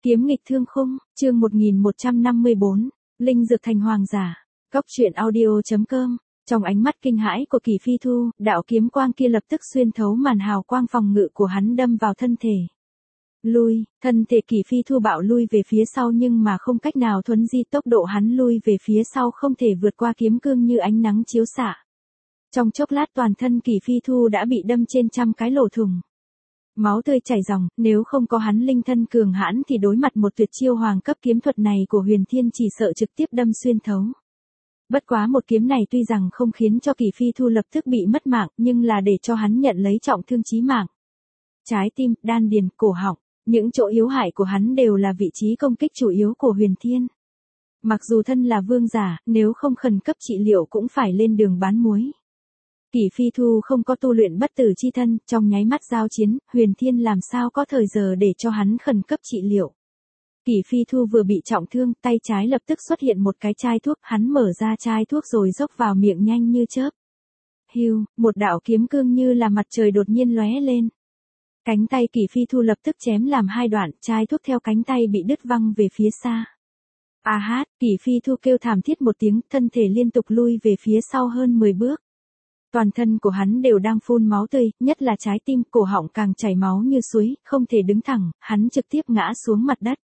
Kiếm nghịch thương khung, chương 1154, Linh dược thành hoàng giả. Cốc truyện audio.com. Trong ánh mắt kinh hãi của Kỳ Phi Thu, đạo kiếm quang kia lập tức xuyên thấu màn hào quang phòng ngự của hắn đâm vào thân thể. Lui, thân thể Kỳ Phi Thu bạo lui về phía sau nhưng mà không cách nào thuấn di, tốc độ hắn lui về phía sau không thể vượt qua kiếm cương như ánh nắng chiếu xạ. Trong chốc lát toàn thân Kỳ Phi Thu đã bị đâm trên trăm cái lỗ thủng. Máu tươi chảy ròng, nếu không có hắn linh thân cường hãn thì đối mặt một tuyệt chiêu hoàng cấp kiếm thuật này của Huyền Thiên chỉ sợ trực tiếp đâm xuyên thấu. Bất quá một kiếm này tuy rằng không khiến cho Kỳ Phi Thu lập tức bị mất mạng, nhưng là để cho hắn nhận lấy trọng thương chí mạng. Trái tim, đan điền, cổ họng, những chỗ yếu hại của hắn đều là vị trí công kích chủ yếu của Huyền Thiên. Mặc dù thân là vương giả, nếu không khẩn cấp trị liệu cũng phải lên đường bán muối. Kỳ Phi Thu không có tu luyện bất tử chi thân, trong nháy mắt giao chiến, Huyền Thiên làm sao có thời giờ để cho hắn khẩn cấp trị liệu. Kỳ Phi Thu vừa bị trọng thương, tay trái lập tức xuất hiện một cái chai thuốc, hắn mở ra chai thuốc rồi dốc vào miệng nhanh như chớp. Hưu, một đạo kiếm cương như là mặt trời đột nhiên lóe lên. Cánh tay Kỳ Phi Thu lập tức chém làm hai đoạn, chai thuốc theo cánh tay bị đứt văng về phía xa. A hát, Kỳ Phi Thu kêu thảm thiết một tiếng, thân thể liên tục lui về phía sau hơn 10 bước. Toàn thân của hắn đều đang phun máu tươi, nhất là trái tim, cổ họng càng chảy máu như suối, không thể đứng thẳng, hắn trực tiếp ngã xuống mặt đất.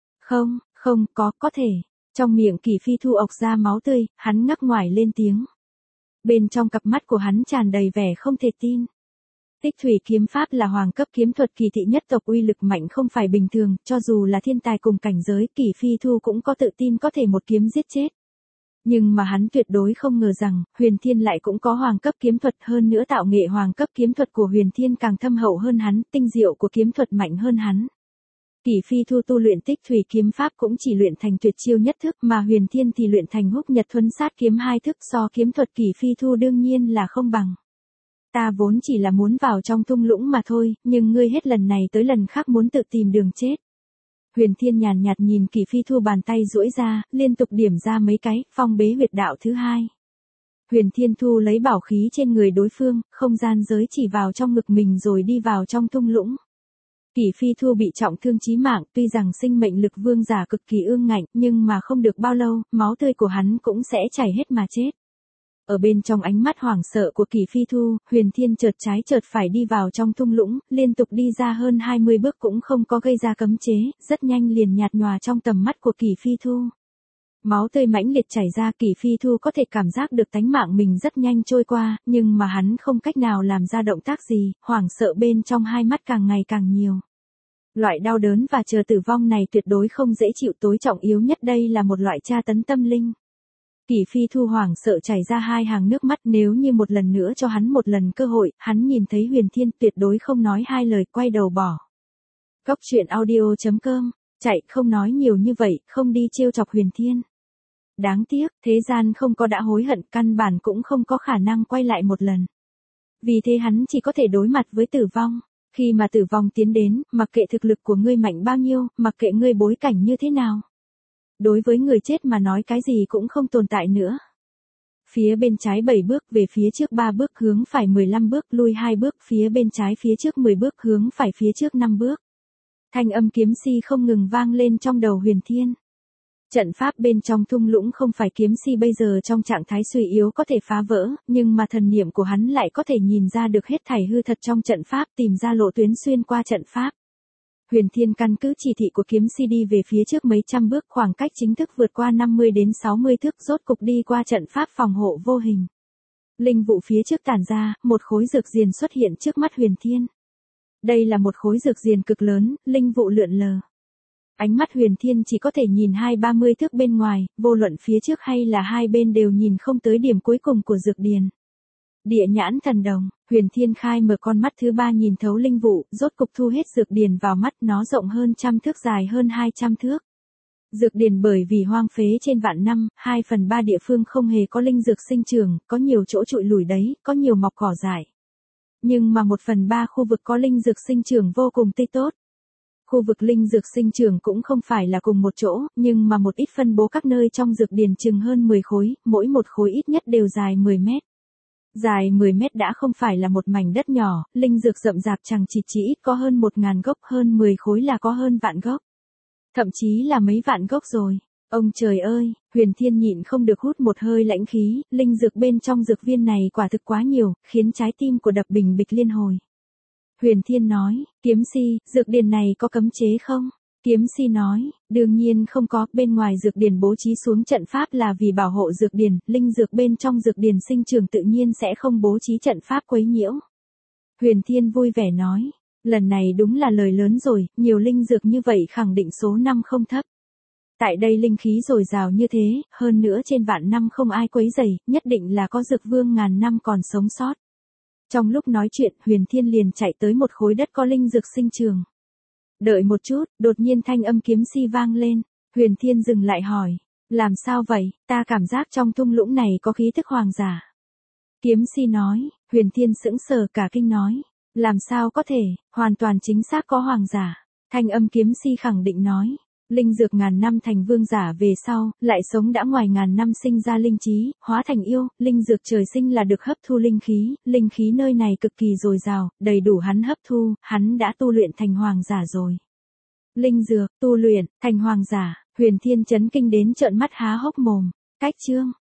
Không, có thể. Trong miệng Kỳ Phi Thu ộc ra máu tươi, hắn ngắc ngoải lên tiếng. Bên trong cặp mắt của hắn tràn đầy vẻ không thể tin. Tích thủy kiếm pháp là hoàng cấp kiếm thuật kỳ thị nhất tộc, uy lực mạnh không phải bình thường, cho dù là thiên tài cùng cảnh giới, Kỳ Phi Thu cũng có tự tin có thể một kiếm giết chết. Nhưng mà hắn tuyệt đối không ngờ rằng, Huyền Thiên lại cũng có hoàng cấp kiếm thuật, hơn nữa tạo nghệ hoàng cấp kiếm thuật của Huyền Thiên càng thâm hậu hơn hắn, tinh diệu của kiếm thuật mạnh hơn hắn. Kỳ Phi Thu tu luyện tích thủy kiếm pháp cũng chỉ luyện thành tuyệt chiêu nhất thức, mà Huyền Thiên thì luyện thành húc nhật thuấn sát kiếm hai thức, so kiếm thuật Kỳ Phi Thu đương nhiên là không bằng. Ta vốn chỉ là muốn vào trong thung lũng mà thôi, nhưng ngươi hết lần này tới lần khác muốn tự tìm đường chết. Huyền Thiên nhàn nhạt nhìn Kỳ Phi Thu, bàn tay duỗi ra, liên tục điểm ra mấy cái, phong bế huyệt đạo thứ hai. Huyền Thiên thu lấy bảo khí trên người đối phương, không gian giới chỉ vào trong ngực mình rồi đi vào trong thung lũng. Kỳ Phi Thu bị trọng thương chí mạng, tuy rằng sinh mệnh lực vương giả cực kỳ ương ngạnh, nhưng mà không được bao lâu, máu tươi của hắn cũng sẽ chảy hết mà chết. Ở bên trong ánh mắt hoảng sợ của Kỳ Phi Thu, Huyền Thiên chợt trái chợt phải đi vào trong thung lũng, liên tục đi ra hơn 20 bước cũng không có gây ra cấm chế, rất nhanh liền nhạt nhòa trong tầm mắt của Kỳ Phi Thu. Máu tươi mãnh liệt chảy ra, Kỳ Phi Thu có thể cảm giác được tánh mạng mình rất nhanh trôi qua, nhưng mà hắn không cách nào làm ra động tác gì, hoảng sợ bên trong hai mắt càng ngày càng nhiều. Loại đau đớn và chờ tử vong này tuyệt đối không dễ chịu, tối trọng yếu nhất đây là một loại tra tấn tâm linh. Kỳ Phi Thu hoảng sợ chảy ra hai hàng nước mắt, nếu như một lần nữa cho hắn một lần cơ hội, hắn nhìn thấy Huyền Thiên tuyệt đối không nói hai lời, quay đầu bỏ. Cốc truyện audio.com, chạy, không nói nhiều như vậy, không đi trêu chọc Huyền Thiên. Đáng tiếc, thế gian không có đã hối hận, căn bản cũng không có khả năng quay lại một lần. Vì thế hắn chỉ có thể đối mặt với tử vong. Khi mà tử vong tiến đến, mặc kệ thực lực của ngươi mạnh bao nhiêu, mặc kệ ngươi bối cảnh như thế nào. Đối với người chết mà nói cái gì cũng không tồn tại nữa. Phía bên trái 7 bước, về phía trước 3 bước, hướng phải 15 bước, lui 2 bước, phía bên trái phía trước 10 bước, hướng phải phía trước 5 bước. Thanh âm kiếm si không ngừng vang lên trong đầu Huyền Thiên. Trận pháp bên trong thung lũng không phải kiếm si bây giờ trong trạng thái suy yếu có thể phá vỡ, nhưng mà thần niệm của hắn lại có thể nhìn ra được hết thảy hư thật trong trận pháp, tìm ra lộ tuyến xuyên qua trận pháp. Huyền Thiên căn cứ chỉ thị của kiếm si đi về phía trước mấy trăm bước, khoảng cách chính thức vượt qua 50 đến 60 thước, rốt cục đi qua trận pháp phòng hộ vô hình. Linh vụ phía trước tản ra, một khối dược diền xuất hiện trước mắt Huyền Thiên. Đây là một khối dược diền cực lớn, linh vụ lượn lờ. Ánh mắt Huyền Thiên chỉ có thể nhìn 20-30 thước bên ngoài, vô luận phía trước hay là hai bên đều nhìn không tới điểm cuối cùng của dược điền. Địa nhãn thần đồng, Huyền Thiên khai mở con mắt thứ ba nhìn thấu linh vụ, rốt cục thu hết dược điền vào mắt, nó rộng hơn 100 thước, dài hơn 200 thước. Dược điền bởi vì hoang phế trên vạn năm, 2/3 địa phương không hề có linh dược sinh trưởng, có nhiều chỗ trụi lủi đấy, có nhiều mọc cỏ dại. Nhưng mà 1/3 khu vực có linh dược sinh trưởng vô cùng tươi tốt. Khu vực linh dược sinh trưởng cũng không phải là cùng một chỗ, nhưng mà một ít phân bố các nơi trong dược điền chừng hơn 10 khối, mỗi một khối ít nhất đều dài 10 mét. Dài 10 mét đã không phải là một mảnh đất nhỏ, linh dược rậm rạp chẳng chỉ ít có hơn 1000 gốc, hơn 10 khối là có hơn vạn gốc. thậm chí là mấy vạn gốc rồi. Ông trời ơi, Huyền Thiên nhịn không được hút một hơi lãnh khí, linh dược bên trong dược viên này quả thực quá nhiều, khiến trái tim của đập bình bịch liên hồi. Huyền Thiên nói, Kiếm Si, dược điền này có cấm chế không? Kiếm Si nói, đương nhiên không có, bên ngoài dược điền bố trí xuống trận pháp là vì bảo hộ dược điền, linh dược bên trong dược điền sinh trưởng tự nhiên sẽ không bố trí trận pháp quấy nhiễu. Huyền Thiên vui vẻ nói, lần này đúng là lời lớn rồi, nhiều linh dược như vậy khẳng định số năm không thấp. Tại đây linh khí dồi dào như thế, hơn nữa trên vạn năm không ai quấy rầy, nhất định là có dược vương ngàn năm còn sống sót. Trong lúc nói chuyện, Huyền Thiên liền chạy tới một khối đất có linh dược sinh trường. Đợi một chút, đột nhiên thanh âm Kiếm Si vang lên. Huyền Thiên dừng lại hỏi, làm sao vậy, ta cảm giác trong thung lũng này có khí thức hoàng giả. Kiếm Si nói, Huyền Thiên sững sờ cả kinh nói, làm sao có thể, hoàn toàn chính xác có hoàng giả. Thanh âm Kiếm Si khẳng định nói, linh dược ngàn năm thành vương giả về sau, lại sống đã ngoài ngàn năm sinh ra linh trí, hóa thành yêu, linh dược trời sinh là được hấp thu linh khí nơi này cực kỳ dồi dào, đầy đủ hắn hấp thu, hắn đã tu luyện thành hoàng giả rồi. Linh dược, tu luyện, thành hoàng giả, Huyền Thiên chấn kinh đến trợn mắt há hốc mồm, cách chương.